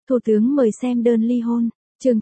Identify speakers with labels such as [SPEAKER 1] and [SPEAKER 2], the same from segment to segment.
[SPEAKER 1] Thủ tướng mời xem đơn ly hôn. Chương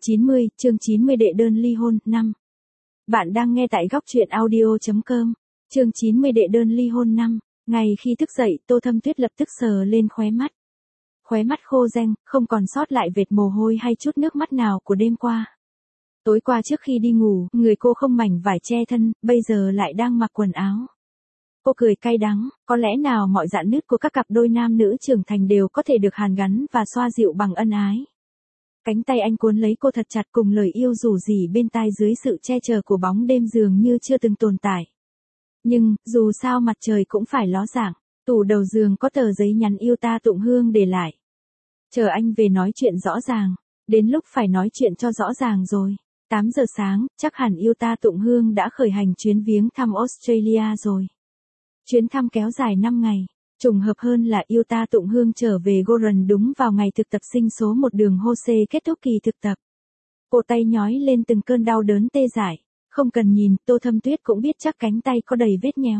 [SPEAKER 1] 90 đệ đơn ly hôn, 5. Bạn đang nghe tại góc truyện audio.com. Chương 90 đệ đơn ly hôn 5. Ngày khi thức dậy, Tô Thâm Tuyết lập tức sờ lên khóe mắt. Khóe mắt khô ren, không còn sót lại vệt mồ hôi hay chút nước mắt nào của đêm qua. Tối qua trước khi đi ngủ, người cô không mảnh vải che thân, bây giờ lại đang mặc quần áo. Cô cười cay đắng, có lẽ nào mọi rạn nứt của các cặp đôi nam nữ trưởng thành đều có thể được hàn gắn và xoa dịu bằng ân ái. Cánh tay anh cuốn lấy cô thật chặt cùng lời yêu rủ rỉ bên tai dưới sự che chở của bóng đêm dường như chưa từng tồn tại. Nhưng, dù sao mặt trời cũng phải ló dạng, tủ đầu giường có tờ giấy nhắn yêu ta Tụng Hương để lại. Chờ anh về nói chuyện rõ ràng, đến lúc phải nói chuyện cho rõ ràng rồi. 8 giờ sáng, chắc hẳn yêu ta Tụng Hương đã khởi hành chuyến viếng thăm Australia rồi. Chuyến thăm kéo dài 5 ngày. Trùng hợp hơn là yêu ta Tụng Hương trở về Goran đúng vào ngày thực tập sinh số 1 đường Jose kết thúc kỳ thực tập. Cổ tay nhói lên từng cơn đau đớn tê dại. Không cần nhìn, Tô Thâm Tuyết cũng biết chắc cánh tay có đầy vết nhéo.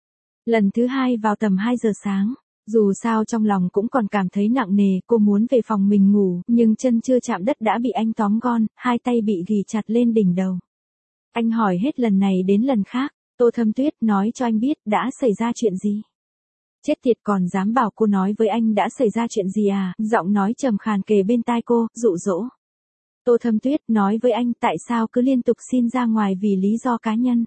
[SPEAKER 1] Lần thứ 2 vào tầm 2 giờ sáng. Dù sao trong lòng cũng còn cảm thấy nặng nề, cô muốn về phòng mình ngủ, nhưng chân chưa chạm đất đã bị anh tóm gọn, hai tay bị ghì chặt lên đỉnh đầu. Anh hỏi hết lần này đến lần khác, Tô Thâm Tuyết nói cho anh biết đã xảy ra chuyện gì. Chết tiệt, còn dám bảo cô nói với anh đã xảy ra chuyện gì à, giọng nói trầm khàn kề bên tai cô, dụ dỗ. Tô Thâm Tuyết nói với anh tại sao cứ liên tục xin ra ngoài vì lý do cá nhân.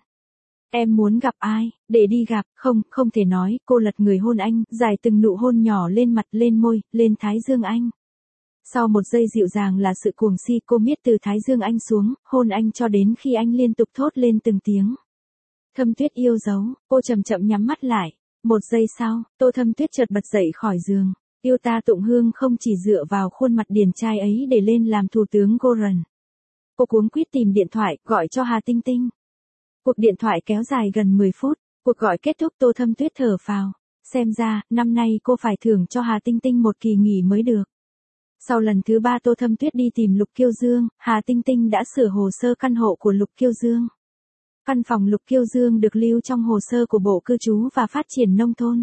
[SPEAKER 1] Em muốn gặp ai, để đi gặp, không thể nói, cô lật người hôn anh, dài từng nụ hôn nhỏ lên mặt, lên môi, lên thái dương anh. Sau một giây dịu dàng là sự cuồng si, cô miết từ thái dương anh xuống, hôn anh cho đến khi anh liên tục thốt lên từng tiếng. Thâm Tuyết yêu dấu, cô chậm chậm nhắm mắt lại. Một giây sau, Tô Thâm Tuyết chợt bật dậy khỏi giường. Yêu ta Tụng Hương không chỉ dựa vào khuôn mặt điển trai ấy để lên làm thủ tướng Goran. Cô cuống quýt tìm điện thoại, gọi cho Hà Tinh Tinh. Cuộc điện thoại kéo dài gần 10 phút. Cuộc gọi kết thúc, Tô Thâm Tuyết thở phào. Xem ra, năm nay cô phải thưởng cho Hà Tinh Tinh một kỳ nghỉ mới được. Sau lần thứ 3 Tô Thâm Tuyết đi tìm Lục Kiêu Dương, Hà Tinh Tinh đã sửa hồ sơ căn hộ của Lục Kiêu Dương. Căn phòng Lục Kiêu Dương được lưu trong hồ sơ của Bộ Cư trú và Phát triển Nông thôn.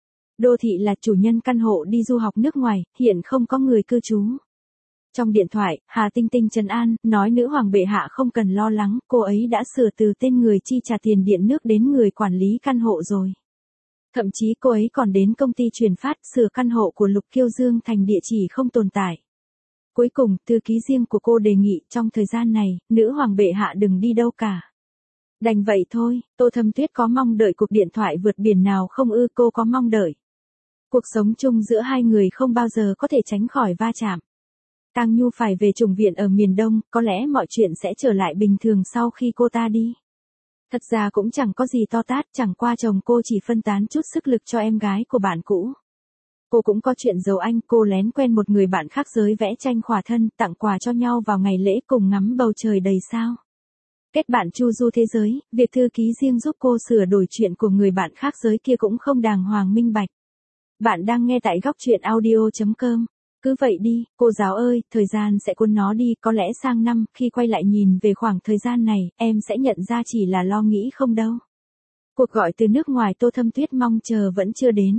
[SPEAKER 1] Đô thị là chủ nhân căn hộ đi du học nước ngoài, hiện không có người cư trú. Trong điện thoại, Hà Tinh Tinh trấn an, nói nữ hoàng bệ hạ không cần lo lắng, cô ấy đã sửa từ tên người chi trả tiền điện nước đến người quản lý căn hộ rồi. Thậm chí cô ấy còn đến công ty chuyển phát sửa căn hộ của Lục Kiêu Dương thành địa chỉ không tồn tại. Cuối cùng, thư ký riêng của cô đề nghị trong thời gian này, nữ hoàng bệ hạ đừng đi đâu cả. Đành vậy thôi, Tô Thâm Tuyết có mong đợi cuộc điện thoại vượt biển nào không ư, cô có mong đợi. Cuộc sống chung giữa hai người không bao giờ có thể tránh khỏi va chạm. Tang Nhu phải về chủng viện ở miền Đông, có lẽ mọi chuyện sẽ trở lại bình thường sau khi cô ta đi. Thật ra cũng chẳng có gì to tát, chẳng qua chồng cô chỉ phân tán chút sức lực cho em gái của bạn cũ. Cô cũng có chuyện giấu anh, cô lén quen một người bạn khác giới vẽ tranh khỏa thân, tặng quà cho nhau vào ngày lễ cùng ngắm bầu trời đầy sao. Kết bạn chu du thế giới, việc thư ký riêng giúp cô sửa đổi chuyện của người bạn khác giới kia cũng không đàng hoàng minh bạch. Bạn đang nghe tại góc truyện audio.com. Cứ vậy đi, cô giáo ơi, thời gian sẽ cuốn nó đi, có lẽ sang năm, khi quay lại nhìn về khoảng thời gian này, em sẽ nhận ra chỉ là lo nghĩ không đâu. Cuộc gọi từ nước ngoài Tô Thâm Tuyết mong chờ vẫn chưa đến.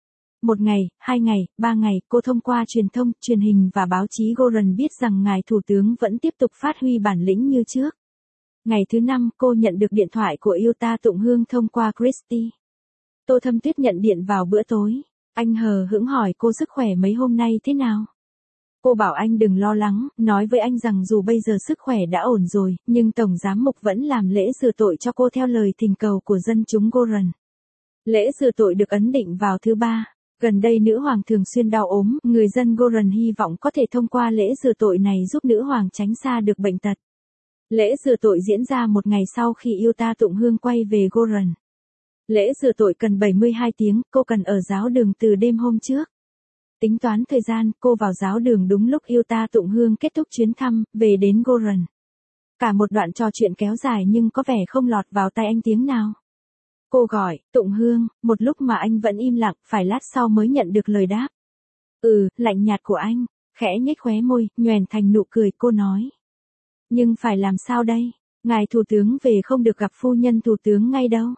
[SPEAKER 1] 1 ngày, 2 ngày, 3 ngày, cô thông qua truyền thông, truyền hình và báo chí Goran biết rằng ngài thủ tướng vẫn tiếp tục phát huy bản lĩnh như trước. Ngày thứ 5, cô nhận được điện thoại của yêu ta Tụng Hương thông qua Christy. Tô Thâm Tuyết nhận điện vào bữa tối. Anh hờ hững hỏi cô sức khỏe mấy hôm nay thế nào. Cô bảo anh đừng lo lắng, nói với anh rằng dù bây giờ sức khỏe đã ổn rồi, nhưng Tổng Giám mục vẫn làm lễ rửa tội cho cô theo lời thỉnh cầu của dân chúng Goran. Lễ rửa tội được ấn định vào thứ 3. Gần đây nữ hoàng thường xuyên đau ốm, người dân Goran hy vọng có thể thông qua lễ rửa tội này giúp nữ hoàng tránh xa được bệnh tật. Lễ rửa tội diễn ra một ngày sau khi yêu ta Tụng Hương quay về Goran. Lễ rửa tội cần 72 tiếng, cô cần ở giáo đường từ đêm hôm trước. Tính toán thời gian, cô vào giáo đường đúng lúc yêu ta Tụng Hương kết thúc chuyến thăm, về đến Goran. Cả một đoạn trò chuyện kéo dài nhưng có vẻ không lọt vào tai anh tiếng nào. Cô gọi, Tụng Hương, một lúc mà anh vẫn im lặng, phải lát sau mới nhận được lời đáp. Lạnh nhạt của anh, khẽ nhếch khóe môi, nhoẻn thành nụ cười, cô nói. Nhưng phải làm sao đây? Ngài thủ tướng về không được gặp phu nhân thủ tướng ngay đâu.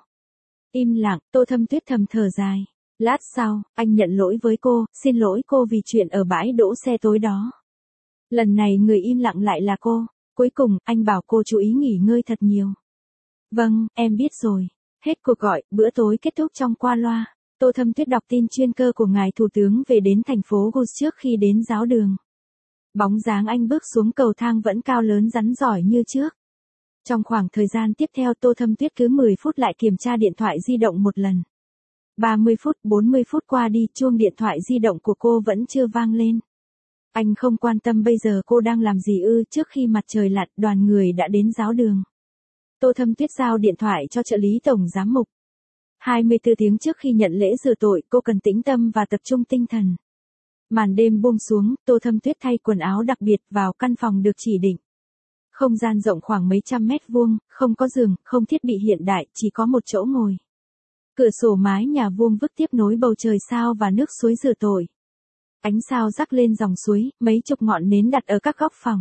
[SPEAKER 1] Im lặng, Tô Thâm Tuyết thầm thở dài. Lát sau, anh nhận lỗi với cô, xin lỗi cô vì chuyện ở bãi đỗ xe tối đó. Lần này người im lặng lại là cô. Cuối cùng, anh bảo cô chú ý nghỉ ngơi thật nhiều. Vâng, em biết rồi. Hết cuộc gọi, bữa tối kết thúc trong qua loa. Tô Thâm Tuyết đọc tin chuyên cơ của ngài Thủ tướng về đến thành phố Gus trước khi đến giáo đường. Bóng dáng anh bước xuống cầu thang vẫn cao lớn rắn giỏi như trước. Trong khoảng thời gian tiếp theo Tô Thâm Tuyết cứ 10 phút lại kiểm tra điện thoại di động một lần. 30 phút, 40 phút qua đi, chuông điện thoại di động của cô vẫn chưa vang lên. Anh không quan tâm bây giờ cô đang làm gì trước khi mặt trời lặn, đoàn người đã đến giáo đường. Tô Thâm Tuyết giao điện thoại cho trợ lý tổng giám mục. 24 tiếng trước khi nhận lễ rửa tội, cô cần tĩnh tâm và tập trung tinh thần. Màn đêm buông xuống, Tô Thâm Tuyết thay quần áo đặc biệt vào căn phòng được chỉ định. Không gian rộng khoảng mấy trăm mét vuông, không có giường, không thiết bị hiện đại, chỉ có một chỗ ngồi. Cửa sổ mái nhà vuông vức tiếp nối bầu trời sao và nước suối rửa tội. Ánh sao rắc lên dòng suối, mấy chục ngọn nến đặt ở các góc phòng.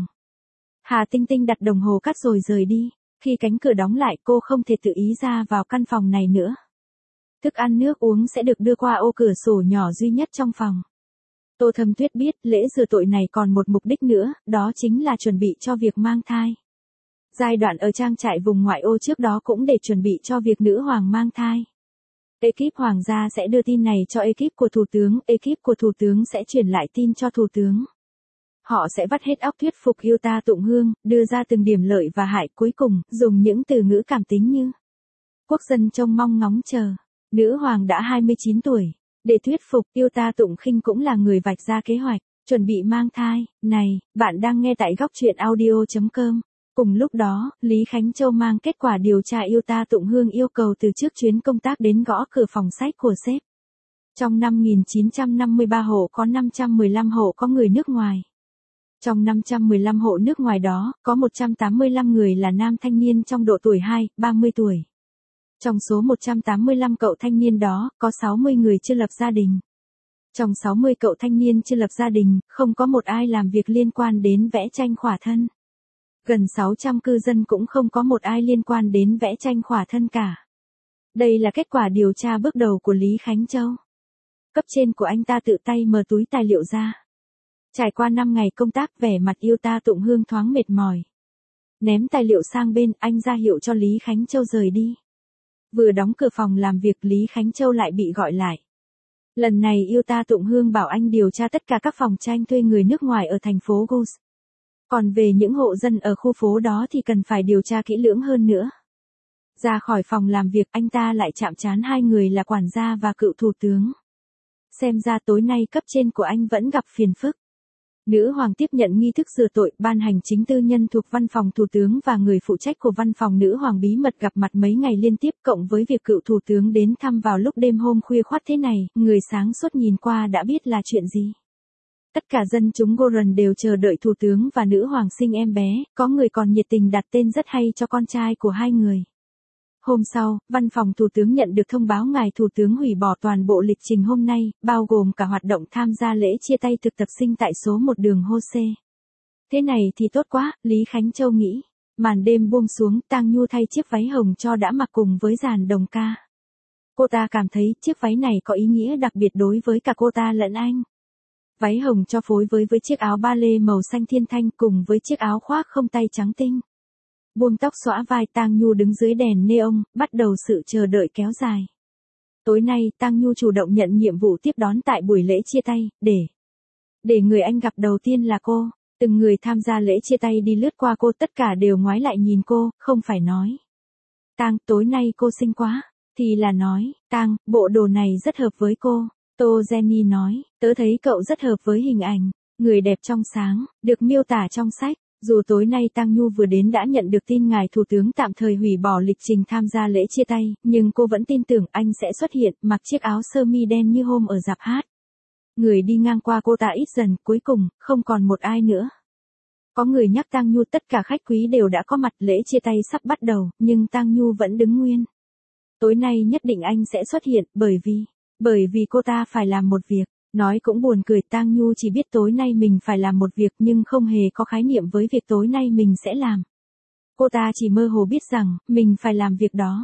[SPEAKER 1] Hà Tinh Tinh đặt đồng hồ cát rồi rời đi. Khi cánh cửa đóng lại cô không thể tự ý ra vào căn phòng này nữa. Thức ăn nước uống sẽ được đưa qua ô cửa sổ nhỏ duy nhất trong phòng. Tô Thâm Tuyết biết lễ rửa tội này còn một mục đích nữa, đó chính là chuẩn bị cho việc mang thai. Giai đoạn ở trang trại vùng ngoại ô trước đó cũng để chuẩn bị cho việc nữ hoàng mang thai. Ekip hoàng gia sẽ đưa tin này cho ekip của thủ tướng, ekip của thủ tướng sẽ truyền lại tin cho thủ tướng. Họ sẽ vắt hết óc thuyết phục yêu ta tụng hương, đưa ra từng điểm lợi và hại, cuối cùng, dùng những từ ngữ cảm tính như quốc dân trông mong ngóng chờ. Nữ hoàng đã 29 tuổi. Để thuyết phục, yêu ta tụng khinh cũng là người vạch ra kế hoạch, chuẩn bị mang thai. Này, bạn đang nghe tại góc truyện audio.com. Cùng lúc đó, Lý Khánh Châu mang kết quả điều tra yêu ta tụng hương yêu cầu từ trước chuyến công tác đến gõ cửa phòng sách của sếp. Trong 5.953 hộ có 515 hộ có người nước ngoài. Trong 515 hộ nước ngoài đó, có 185 người là nam thanh niên trong độ tuổi 2-30 tuổi. Trong số 185 cậu thanh niên đó, có 60 người chưa lập gia đình. Trong 60 cậu thanh niên chưa lập gia đình, không có một ai làm việc liên quan đến vẽ tranh khỏa thân. Gần 600 cư dân cũng không có một ai liên quan đến vẽ tranh khỏa thân cả. Đây là kết quả điều tra bước đầu của Lý Khánh Châu. Cấp trên của anh ta tự tay mở túi tài liệu ra. Trải qua 5 ngày công tác, vẻ mặt yêu ta tụng hương thoáng mệt mỏi. Ném tài liệu sang bên, anh ra hiệu cho Lý Khánh Châu rời đi. Vừa đóng cửa phòng làm việc, Lý Khánh Châu lại bị gọi lại. Lần này yêu ta tụng hương bảo anh điều tra tất cả các phòng tranh thuê người nước ngoài ở thành phố Gus. Còn về những hộ dân ở khu phố đó thì cần phải điều tra kỹ lưỡng hơn nữa. Ra khỏi phòng làm việc, anh ta lại chạm trán hai người là quản gia và cựu thủ tướng. Xem ra tối nay cấp trên của anh vẫn gặp phiền phức. Nữ hoàng tiếp nhận nghi thức rửa tội, ban hành chính tư nhân thuộc văn phòng thủ tướng và người phụ trách của văn phòng nữ hoàng bí mật gặp mặt mấy ngày liên tiếp, cộng với việc cựu thủ tướng đến thăm vào lúc đêm hôm khuya khoắt thế này, người sáng suốt nhìn qua đã biết là chuyện gì. Tất cả dân chúng Goran đều chờ đợi thủ tướng và nữ hoàng sinh em bé, có người còn nhiệt tình đặt tên rất hay cho con trai của hai người. Hôm sau, văn phòng thủ tướng nhận được thông báo ngài thủ tướng hủy bỏ toàn bộ lịch trình hôm nay, bao gồm cả hoạt động tham gia lễ chia tay thực tập sinh tại số 1 đường Jose. Thế này thì tốt quá, Lý Khánh Châu nghĩ. Màn đêm buông xuống, Tang Nhu thay chiếc váy hồng cho đã mặc cùng với dàn đồng ca. Cô ta cảm thấy chiếc váy này có ý nghĩa đặc biệt đối với cả cô ta lẫn anh. Váy hồng cho phối với chiếc áo ba lê màu xanh thiên thanh cùng với chiếc áo khoác không tay trắng tinh. Buông tóc xõa vai, Tang Nhu đứng dưới đèn neon, bắt đầu sự chờ đợi kéo dài. Tối nay, Tang Nhu chủ động nhận nhiệm vụ tiếp đón tại buổi lễ chia tay, để người anh gặp đầu tiên là cô. Từng người tham gia lễ chia tay đi lướt qua cô, tất cả đều ngoái lại nhìn cô, không phải nói Tang, tối nay cô xinh quá, thì là nói, Tang, bộ đồ này rất hợp với cô. Tô Jenny nói, tớ thấy cậu rất hợp với hình ảnh, người đẹp trong sáng, được miêu tả trong sách. Dù tối nay Tang Nhu vừa đến đã nhận được tin ngài thủ tướng tạm thời hủy bỏ lịch trình tham gia lễ chia tay, nhưng cô vẫn tin tưởng anh sẽ xuất hiện, mặc chiếc áo sơ mi đen như hôm ở rạp hát. Người đi ngang qua cô ta ít dần, cuối cùng, không còn một ai nữa. Có người nhắc Tang Nhu, tất cả khách quý đều đã có mặt, lễ chia tay sắp bắt đầu, nhưng Tang Nhu vẫn đứng nguyên. Tối nay nhất định anh sẽ xuất hiện, bởi vì cô ta phải làm một việc. Nói cũng buồn cười, Tang Nhu chỉ biết tối nay mình phải làm một việc nhưng không hề có khái niệm với việc tối nay mình sẽ làm. Cô ta chỉ mơ hồ biết rằng, mình phải làm việc đó.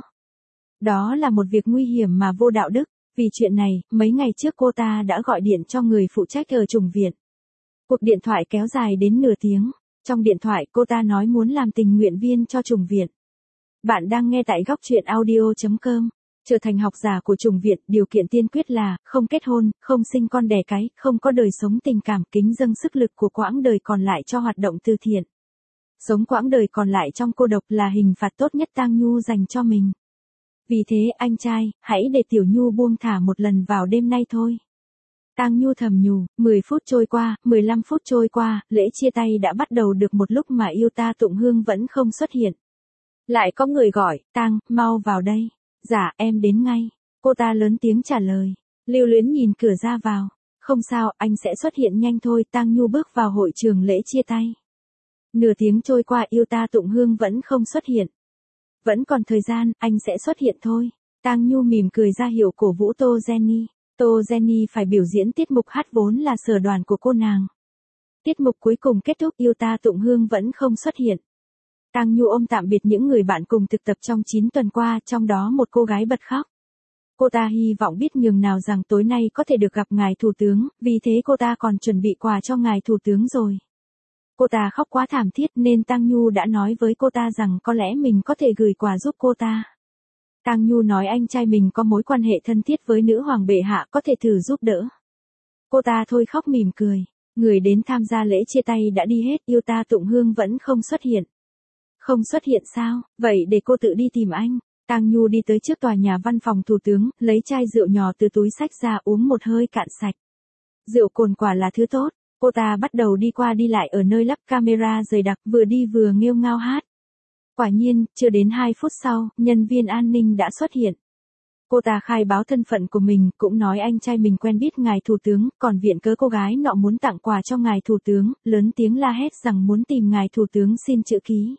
[SPEAKER 1] Đó là một việc nguy hiểm mà vô đạo đức. Vì chuyện này, mấy ngày trước cô ta đã gọi điện cho người phụ trách ở chủng viện. Cuộc điện thoại kéo dài đến nửa tiếng. Trong điện thoại cô ta nói muốn làm tình nguyện viên cho chủng viện. Bạn đang nghe tại góc chuyện audio.com. Trở thành học giả của chủng viện, điều kiện tiên quyết là không kết hôn, không sinh con đẻ cái, không có đời sống tình cảm, kính dâng sức lực của quãng đời còn lại cho hoạt động từ thiện. Sống quãng đời còn lại trong cô độc là hình phạt tốt nhất Tang Nhu dành cho mình. Vì thế anh trai, hãy để Tiểu Nhu buông thả một lần vào đêm nay thôi. Tang Nhu thầm nhủ, 10 phút trôi qua, 15 phút trôi qua, lễ chia tay đã bắt đầu được một lúc mà yêu ta Tụng Hương vẫn không xuất hiện. Lại có người gọi, Tang, mau vào đây. Dạ, em đến ngay. Cô ta lớn tiếng trả lời. Lưu Luyến nhìn cửa ra vào. Không sao, anh sẽ xuất hiện nhanh thôi. Tang Nhu bước vào hội trường lễ chia tay. Nửa tiếng trôi qua yêu ta Tụng Hương vẫn không xuất hiện. Vẫn còn thời gian, anh sẽ xuất hiện thôi. Tang Nhu mỉm cười ra hiệu cổ vũ Tô Jenny. Tô Jenny phải biểu diễn tiết mục hát vốn là sở đoàn của cô nàng. Tiết mục cuối cùng kết thúc yêu ta Tụng Hương vẫn không xuất hiện. Tang Nhu ôm tạm biệt những người bạn cùng thực tập trong 9 tuần qua, trong đó một cô gái bật khóc. Cô ta hy vọng biết nhường nào rằng tối nay có thể được gặp ngài thủ tướng, vì thế cô ta còn chuẩn bị quà cho ngài thủ tướng rồi. Cô ta khóc quá thảm thiết nên Tang Nhu đã nói với cô ta rằng có lẽ mình có thể gửi quà giúp cô ta. Tang Nhu nói anh trai mình có mối quan hệ thân thiết với nữ hoàng bệ hạ có thể thử giúp đỡ. Cô ta thôi khóc mỉm cười. Người đến tham gia lễ chia tay đã đi hết, yêu ta Tụng Hương vẫn không xuất hiện. Không xuất hiện sao, vậy để cô tự đi tìm anh. Tang Nhu đi tới trước tòa nhà văn phòng thủ tướng, lấy chai rượu nhỏ từ túi xách ra uống một hơi cạn sạch. Rượu cồn quả là thứ tốt, cô ta bắt đầu đi qua đi lại ở nơi lắp camera dày đặc, vừa đi vừa nghêu ngao hát. Quả nhiên, chưa đến 2 phút sau, nhân viên an ninh đã xuất hiện. Cô ta khai báo thân phận của mình, cũng nói anh trai mình quen biết ngài thủ tướng, còn viện cớ cô gái nọ muốn tặng quà cho ngài thủ tướng, lớn tiếng la hét rằng muốn tìm ngài thủ tướng xin chữ ký.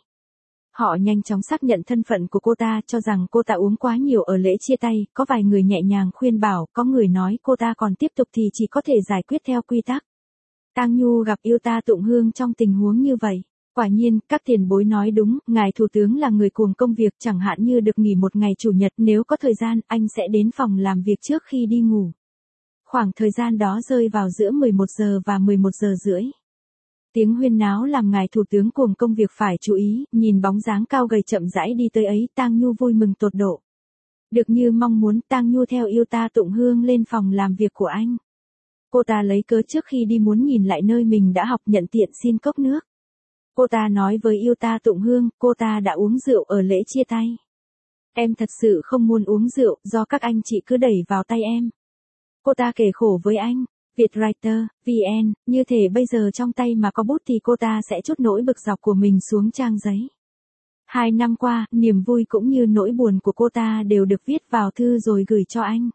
[SPEAKER 1] Họ nhanh chóng xác nhận thân phận của cô ta, cho rằng cô ta uống quá nhiều ở lễ chia tay, có vài người nhẹ nhàng khuyên bảo, có người nói cô ta còn tiếp tục thì chỉ có thể giải quyết theo quy tắc. Tang Nhu gặp yêu ta Tụng Hương trong tình huống như vậy. Quả nhiên, các tiền bối nói đúng, ngài thủ tướng là người cuồng công việc, chẳng hạn như được nghỉ một ngày chủ nhật, nếu có thời gian, anh sẽ đến phòng làm việc trước khi đi ngủ. Khoảng thời gian đó rơi vào giữa 11 giờ và 11 giờ rưỡi. Tiếng huyên náo làm ngài thủ tướng cuồng công việc phải chú ý, nhìn bóng dáng cao gầy chậm rãi đi tới ấy, Tang Nhu vui mừng tột độ. Được như mong muốn, Tang Nhu theo yêu ta Tụng Hương lên phòng làm việc của anh. Cô ta lấy cớ trước khi đi muốn nhìn lại nơi mình đã học, nhận tiện xin cốc nước. Cô ta nói với yêu ta Tụng Hương, cô ta đã uống rượu ở lễ chia tay. Em thật sự không muốn uống rượu, do các anh chị cứ đẩy vào tay em. Cô ta kể khổ với anh. Vietwriter, VN, như thể bây giờ trong tay mà có bút thì cô ta sẽ trút nỗi bực dọc của mình xuống trang giấy. 2 năm qua, niềm vui cũng như nỗi buồn của cô ta đều được viết vào thư rồi gửi cho anh.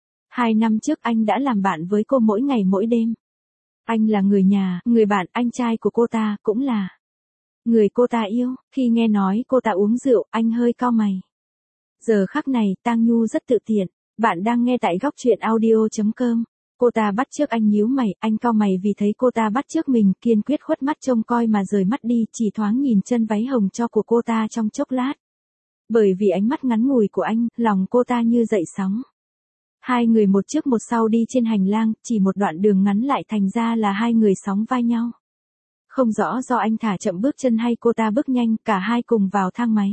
[SPEAKER 1] 2 năm trước anh đã làm bạn với cô mỗi ngày mỗi đêm. Anh là người nhà, người bạn, anh trai của cô ta, cũng là người cô ta yêu. Khi nghe nói cô ta uống rượu, anh hơi cau mày. Giờ khắc này, Tang Nhu rất tự tiện. Bạn đang nghe tại góc chuyện audio.com. Cô ta bắt chước anh nhíu mày, anh cau mày vì thấy cô ta bắt chước mình, kiên quyết khuất mắt trông coi mà rời mắt đi, chỉ thoáng nhìn chân váy hồng cho của cô ta trong chốc lát. Bởi vì ánh mắt ngắn ngủi của anh, lòng cô ta như dậy sóng. Hai người một trước một sau đi trên hành lang, chỉ một đoạn đường ngắn lại thành ra là hai người sóng vai nhau. Không rõ do anh thả chậm bước chân hay cô ta bước nhanh, cả hai cùng vào thang máy.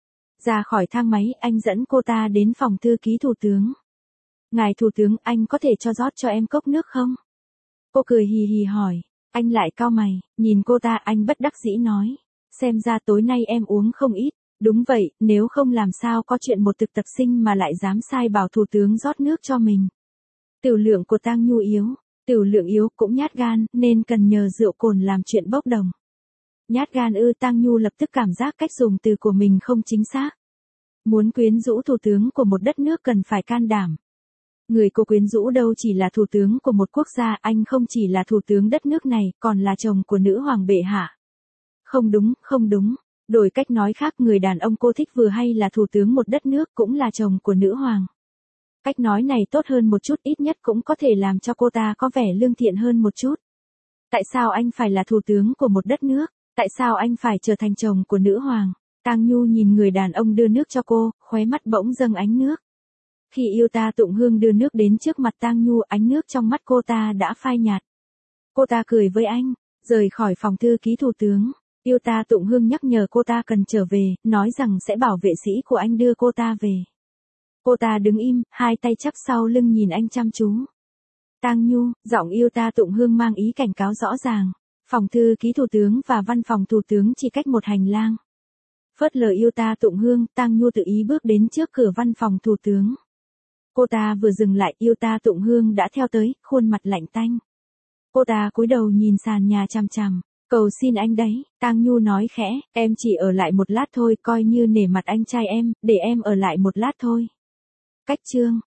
[SPEAKER 1] Ra khỏi thang máy, anh dẫn cô ta đến phòng thư ký thủ tướng. Ngài thủ tướng, anh có thể cho rót cho em cốc nước không? Cô cười hì hì hỏi. Anh lại cau mày, nhìn cô ta, anh bất đắc dĩ nói. Xem ra tối nay em uống không ít. Đúng vậy, nếu không làm sao có chuyện một thực tập sinh mà lại dám sai bảo thủ tướng rót nước cho mình. Tửu lượng của Tang Nhu yếu. Tửu lượng yếu cũng nhát gan, nên cần nhờ rượu cồn làm chuyện bốc đồng. Nhát gan ư? Tang Nhu lập tức cảm giác cách dùng từ của mình không chính xác. Muốn quyến rũ thủ tướng của một đất nước cần phải can đảm. Người cô quyến rũ đâu chỉ là thủ tướng của một quốc gia, anh không chỉ là thủ tướng đất nước này, còn là chồng của nữ hoàng bệ hạ. Không đúng, không đúng. Đổi cách nói khác, người đàn ông cô thích vừa hay là thủ tướng một đất nước cũng là chồng của nữ hoàng. Cách nói này tốt hơn một chút, ít nhất cũng có thể làm cho cô ta có vẻ lương thiện hơn một chút. Tại sao anh phải là thủ tướng của một đất nước? Tại sao anh phải trở thành chồng của nữ hoàng? Tang Nhu nhìn người đàn ông đưa nước cho cô, khóe mắt bỗng dâng ánh nước. Khi yêu ta Tụng Hương đưa nước đến trước mặt Tang Nhu, ánh nước trong mắt cô ta đã phai nhạt. Cô ta cười với anh, rời khỏi phòng thư ký thủ tướng. Yêu ta Tụng Hương nhắc nhở cô ta cần trở về, nói rằng sẽ bảo vệ sĩ của anh đưa cô ta về. Cô ta đứng im, hai tay chắp sau lưng nhìn anh chăm chú. Tang Nhu, giọng Yêu ta Tụng Hương mang ý cảnh cáo rõ ràng. Phòng thư ký thủ tướng và văn phòng thủ tướng chỉ cách một hành lang. Phớt lờ Yêu ta Tụng Hương, Tang Nhu tự ý bước đến trước cửa văn phòng thủ tướng. Cô ta vừa dừng lại, Yêu ta Tụng Hương đã theo tới, khuôn mặt lạnh tanh. Cô ta cúi đầu nhìn sàn nhà chằm chằm. Cầu xin anh đấy, Tang Nhu nói khẽ, em chỉ ở lại một lát thôi, coi như nể mặt anh trai em, để em ở lại một lát thôi. Cách chương